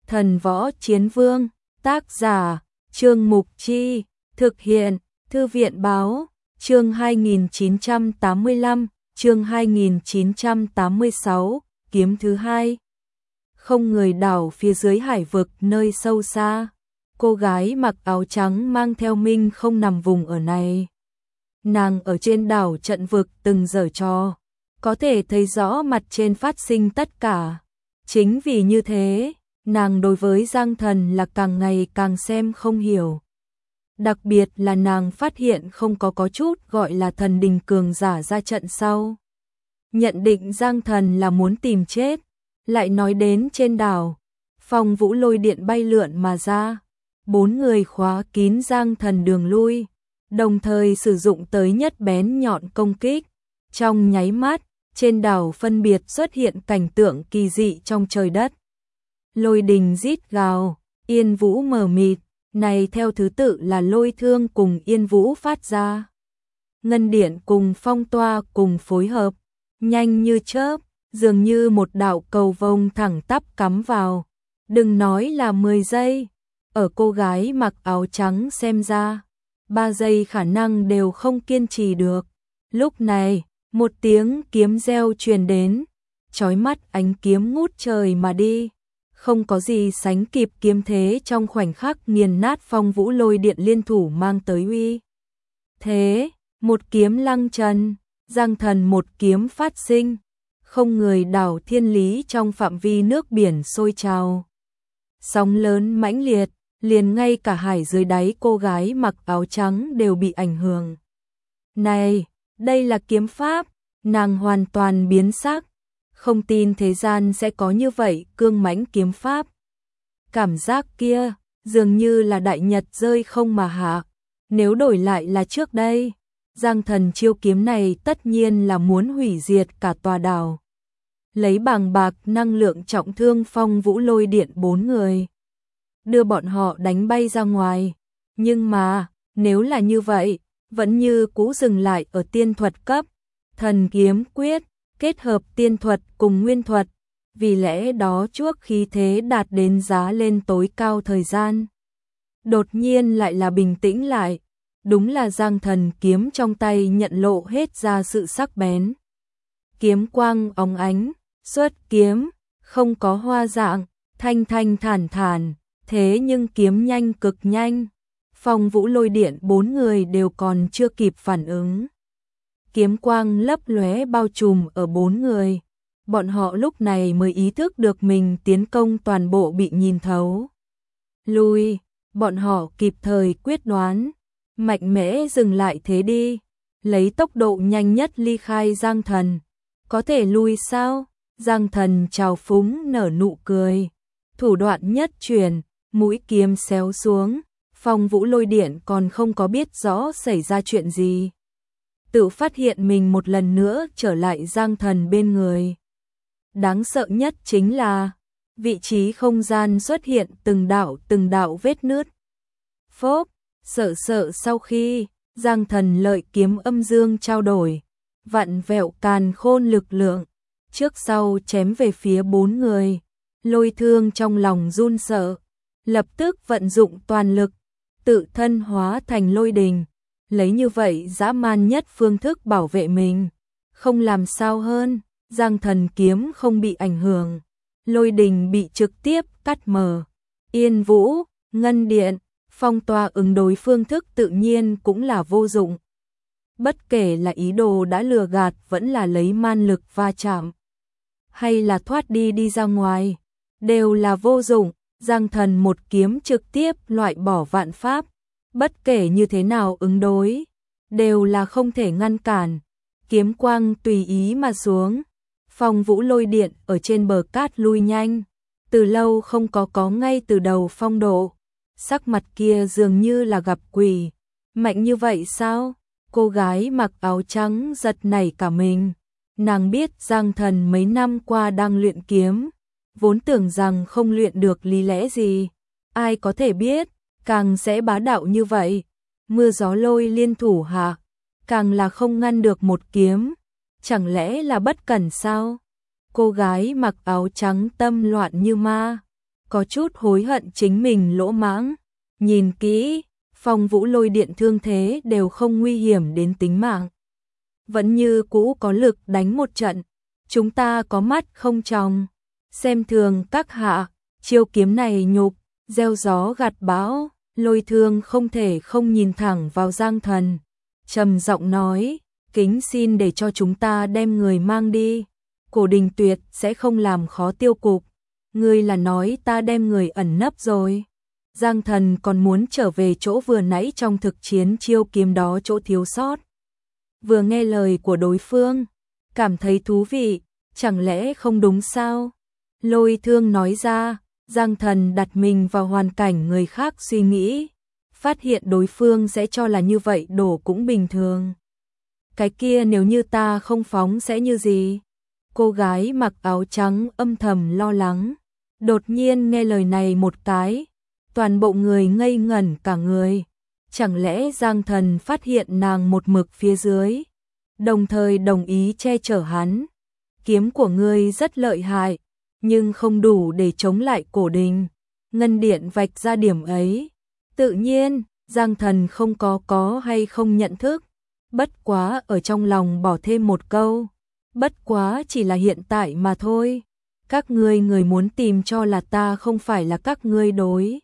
Thần Võ Chiến Vương, tác giả, Trương Mục Chi, thực hiện, Thư viện Báo, chương 2985, chương 2986, kiếm thứ hai. Không người đảo phía dưới hải vực nơi sâu xa, cô gái mặc áo trắng mang theo Minh không nằm vùng ở này. Nàng ở trên đảo trận vực từng giở trò, có thể thấy rõ mặt trên phát sinh tất cả. Chính vì như thế, nàng đối với Giang Thần là càng ngày càng xem không hiểu. Đặc biệt là nàng phát hiện không có chút gọi là thần đình cường giả ra trận sau. Nhận định Giang Thần là muốn tìm chết, lại nói đến trên đảo, Phong Vũ lôi điện bay lượn mà ra. 4 người khóa kín Giang Thần đường lui, đồng thời sử dụng tới nhất bén nhọn công kích. Trong nháy mắt, trên đảo phân biệt xuất hiện cảnh tượng kỳ dị trong trời đất. Lôi đình rít gào, yên vũ mờ mịt, này theo thứ tự là lôi thương cùng yên vũ phát ra. Ngân điện cùng phong toa cùng phối hợp, nhanh như chớp, dường như một đạo cầu vồng thẳng tắp cắm vào. Đừng nói là 10 giây, ở cô gái mặc áo trắng xem ra, 3 giây khả năng đều không kiên trì được. Lúc này, một tiếng kiếm reo truyền đến, chói mắt ánh kiếm ngút trời mà đi. Không có gì sánh kịp kiếm thế trong khoảnh khắc nghiền nát Phong Vũ lôi điện liên thủ mang tới uy thế. Một kiếm lăng trần, Giang Thần một kiếm phát sinh, không người đảo thiên lý trong phạm vi nước biển sôi trào. Sóng lớn mãnh liệt, liền ngay cả hải dưới đáy cô gái mặc áo trắng đều bị ảnh hưởng. Này, đây là kiếm pháp, nàng hoàn toàn biến sắc. Không tin thế gian sẽ có như vậy cương mãnh kiếm pháp. Cảm giác kia, dường như là đại nhật rơi không mà hạ. Nếu đổi lại là trước đây, Giang Thần chiêu kiếm này tất nhiên là muốn hủy diệt cả tòa đảo. Lấy bàng bạc năng lượng trọng thương Phong Vũ lôi điện 4 người, đưa bọn họ đánh bay ra ngoài. Nhưng mà, nếu là như vậy, vẫn như cũ dừng lại ở tiên thuật cấp, thần kiếm quyết. Kết hợp tiên thuật cùng nguyên thuật, vì lẽ đó chuốc khí thế đạt đến giá lên tối cao thời gian. Đột nhiên lại là bình tĩnh lại, đúng là Giang Thần kiếm trong tay nhận lộ hết ra sự sắc bén. Kiếm quang óng ánh, xuất kiếm, không có hoa dạng, thanh thanh thản thản, thế nhưng kiếm nhanh cực nhanh. Phong Vũ lôi điện 4 người đều còn chưa kịp phản ứng. Kiếm quang lấp lóe bao trùm ở 4 người. Bọn họ lúc này mới ý thức được mình tiến công toàn bộ bị nhìn thấu. Lui, bọn họ kịp thời quyết đoán, mạnh mẽ dừng lại thế đi, lấy tốc độ nhanh nhất ly khai Giang Thần. Có thể lui sao? Giang Thần trào phúng nở nụ cười, thủ đoạn nhất chuyển, mũi kiếm xéo xuống. Phong Vũ lôi điện còn không có biết rõ xảy ra chuyện gì, tự phát hiện mình một lần nữa trở lại Giang Thần bên người. Đáng sợ nhất chính là vị trí không gian xuất hiện từng đạo vết nứt. Phốp, sợ sau khi Giang Thần lợi kiếm âm dương trao đổi, vặn vẹo càn khôn lực lượng, trước sau chém về phía 4 người. Lôi thương trong lòng run sợ, lập tức vận dụng toàn lực, tự thân hóa thành lôi đình. Lấy như vậy dã man nhất phương thức bảo vệ mình, không làm sao hơn. Giang Thần kiếm không bị ảnh hưởng, lôi đình bị trực tiếp cắt mở. Yên vũ, ngân điện, phong toa ứng đối phương thức tự nhiên cũng là vô dụng. Bất kể là ý đồ đã lừa gạt vẫn là lấy man lực va chạm, hay là thoát đi ra ngoài, đều là vô dụng. Giang Thần một kiếm trực tiếp loại bỏ vạn pháp. Bất kể như thế nào ứng đối, đều là không thể ngăn cản. Kiếm quang tùy ý mà xuống. Phong Vũ lôi điện ở trên bờ cát lui nhanh, từ lâu không có ngay từ đầu phong độ. Sắc mặt kia dường như là gặp quỷ. Mạnh như vậy sao? Cô gái mặc áo trắng giật nảy cả mình. Nàng biết Giang Thần mấy năm qua đang luyện kiếm, vốn tưởng rằng không luyện được lý lẽ gì. Ai có thể biết, càng sẽ bá đạo như vậy. Mưa gió lôi liên thủ hạ, càng là không ngăn được một kiếm. Chẳng lẽ là bất cẩn sao? Cô gái mặc áo trắng tâm loạn như ma. có chút hối hận chính mình lỗ mãng. Nhìn kỹ, Phong Vũ Lôi Điện thương thế đều không nguy hiểm đến tính mạng. Vẫn như cũ có lực đánh một trận, chúng ta có mắt không tròng. Xem thường các hạ, chiêu kiếm này nhục, gieo gió gặt bão. Lôi Thương không thể không nhìn thẳng vào Giang Thần, trầm giọng nói, kính xin để cho chúng ta đem người mang đi. Cổ Đình Tuyệt sẽ không làm khó tiêu cục. Ngươi là nói ta đem người ẩn nấp rồi. Giang Thần còn muốn trở về chỗ vừa nãy trong thực chiến chiêu kiếm đó chỗ thiếu sót. Vừa nghe lời của đối phương, cảm thấy thú vị, chẳng lẽ không đúng sao? Lôi Thương nói ra, Giang Thần đặt mình vào hoàn cảnh người khác suy nghĩ, phát hiện đối phương sẽ cho là như vậy đổ cũng bình thường. Cái kia nếu như ta không phóng sẽ như gì? Cô gái mặc áo trắng âm thầm lo lắng, đột nhiên nghe lời này một cái, toàn bộ người ngây ngẩn cả người. Chẳng lẽ Giang Thần phát hiện nàng một mực phía dưới, đồng thời đồng ý che chở hắn? Kiếm của ngươi rất lợi hại, nhưng không đủ để chống lại Cổ Đình. Ngân Điện vạch ra điểm ấy. Tự nhiên, Giang Thần không có hay không nhận thức. Bất quá ở trong lòng bỏ thêm một câu. Bất quá chỉ là hiện tại mà thôi. Các ngươi người muốn tìm cho là ta không phải là các ngươi đối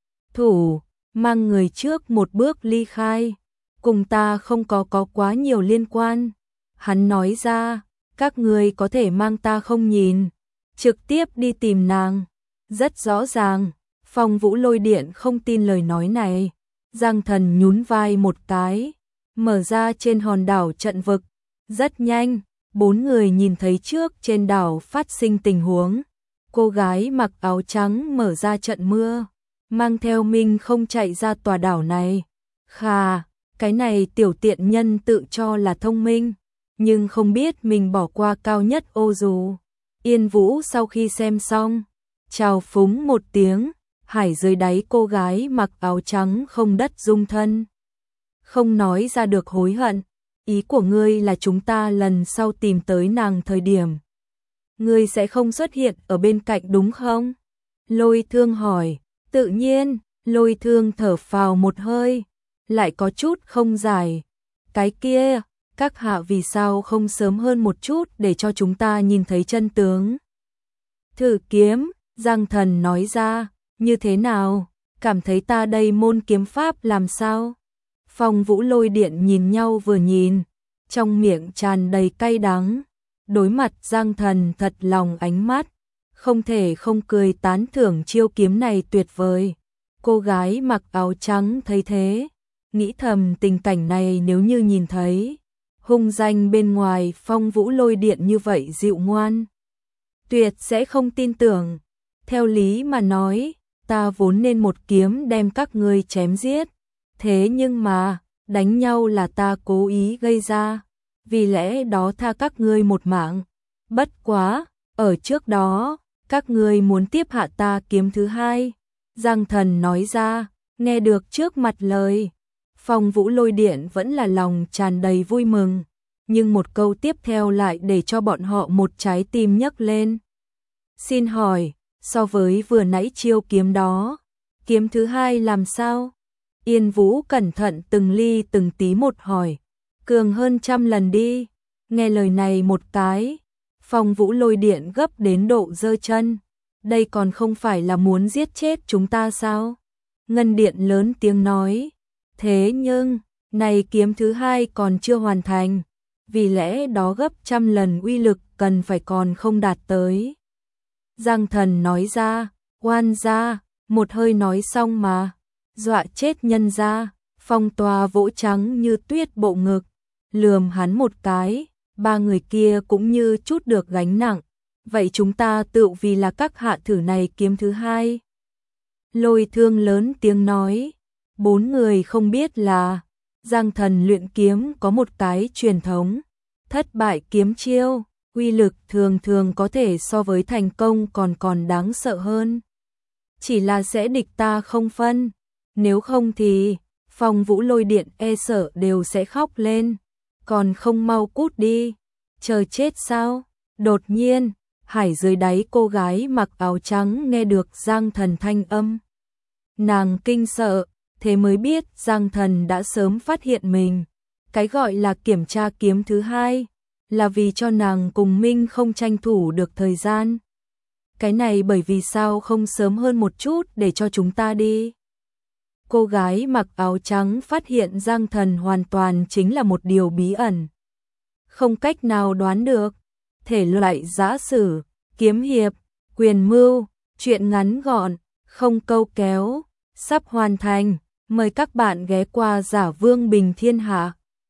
thủ, mang người trước một bước ly khai. Cùng ta không có quá nhiều liên quan. Hắn nói ra, các ngươi có thể mang ta không nhìn, trực tiếp đi tìm nàng. Rất rõ ràng, Phong Vũ Lôi Điện không tin lời nói này. Giang Thần nhún vai một cái, mở ra trên hòn đảo trận vực. Rất nhanh, 4 người nhìn thấy trước trên đảo phát sinh tình huống. Cô gái mặc áo trắng mở ra trận mưa, mang theo Minh không chạy ra tòa đảo này. Khà, cái này tiểu tiện nhân tự cho là thông minh, nhưng không biết mình bỏ qua cao nhất ô dù. Yên Vũ sau khi xem xong, chào phúng một tiếng, hải dưới đáy cô gái mặc áo trắng không đất dung thân. Không nói ra được hối hận, ý của ngươi là chúng ta lần sau tìm tới nàng thời điểm, ngươi sẽ không xuất hiện ở bên cạnh đúng không? Lôi Thương hỏi. Tự nhiên, Lôi Thương thở phào một hơi, lại có chút không giải. Cái kia, các hạ vì sao không sớm hơn một chút để cho chúng ta nhìn thấy chân tướng? Thử kiếm, Giang Thần nói ra, như thế nào? Cảm thấy ta đây môn kiếm pháp làm sao? Phong Vũ Lôi Điện nhìn nhau vừa nhìn, trong miệng tràn đầy cay đắng. Đối mặt Giang Thần thật lòng ánh mắt, không thể không cười tán thưởng chiêu kiếm này tuyệt vời. Cô gái mặc áo trắng thấy thế, nghĩ thầm tình cảnh này nếu như nhìn thấy hung danh bên ngoài Phong Vũ Lôi Điện như vậy dịu ngoan, tuyệt sẽ không tin tưởng. Theo lý mà nói, ta vốn nên một kiếm đem các ngươi chém giết, thế nhưng mà, đánh nhau là ta cố ý gây ra, vì lẽ đó tha các ngươi một mạng. Bất quá, ở trước đó, các ngươi muốn tiếp hạ ta kiếm thứ hai. Giang Thần nói ra, nghe được trước mặt lời, Phong Vũ Lôi Điện vẫn là lòng tràn đầy vui mừng, nhưng một câu tiếp theo lại để cho bọn họ một trái tim nhấc lên. Xin hỏi, so với vừa nãy chiêu kiếm đó, kiếm thứ hai làm sao? Yên Vũ cẩn thận từng ly từng tí một hỏi, cường hơn 100 lần đi. Nghe lời này một cái, Phong Vũ Lôi Điện gấp đến độ giơ chân. Đây còn không phải là muốn giết chết chúng ta sao? Ngân Điện lớn tiếng nói. Thế nhưng, này kiếm thứ hai còn chưa hoàn thành, vì lẽ đó gấp 100 lần uy lực cần phải còn không đạt tới. Giang Thần nói ra, oan ra, một hơi nói xong mà, dọa chết nhân ra. Phong Tòa vỗ trắng như tuyết bộ ngực, lườm hắn một cái. Ba người kia cũng như chút được gánh nặng. Vậy chúng ta tự vì là các hạ thử này kiếm thứ hai. Lôi Thương lớn tiếng nói. 4 người không biết là Giang Thần luyện kiếm có một cái truyền thống, thất bại kiếm chiêu, uy lực thường thường có thể so với thành công còn đáng sợ hơn. Chỉ là sẽ địch ta không phân, nếu không thì Phong Vũ Lôi Điện e sợ đều sẽ khóc lên. Còn không mau cút đi, chờ chết sao? Đột nhiên, Hải dưới đáy cô gái mặc áo trắng nghe được Giang Thần thanh âm. Nàng kinh sợ, thế mới biết Giang Thần đã sớm phát hiện mình. Cái gọi là kiểm tra kiếm thứ hai, là vì cho nàng cùng Minh không tranh thủ được thời gian. Cái này bởi vì sao không sớm hơn một chút để cho chúng ta đi. Cô gái mặc áo trắng phát hiện Giang Thần hoàn toàn chính là một điều bí ẩn. Không cách nào đoán được. Thể loại giã sử, kiếm hiệp, quyền mưu, truyện ngắn gọn, không câu kéo, sắp hoàn thành. Mời các bạn ghé qua Giả Vương Bình Thiên Hạ.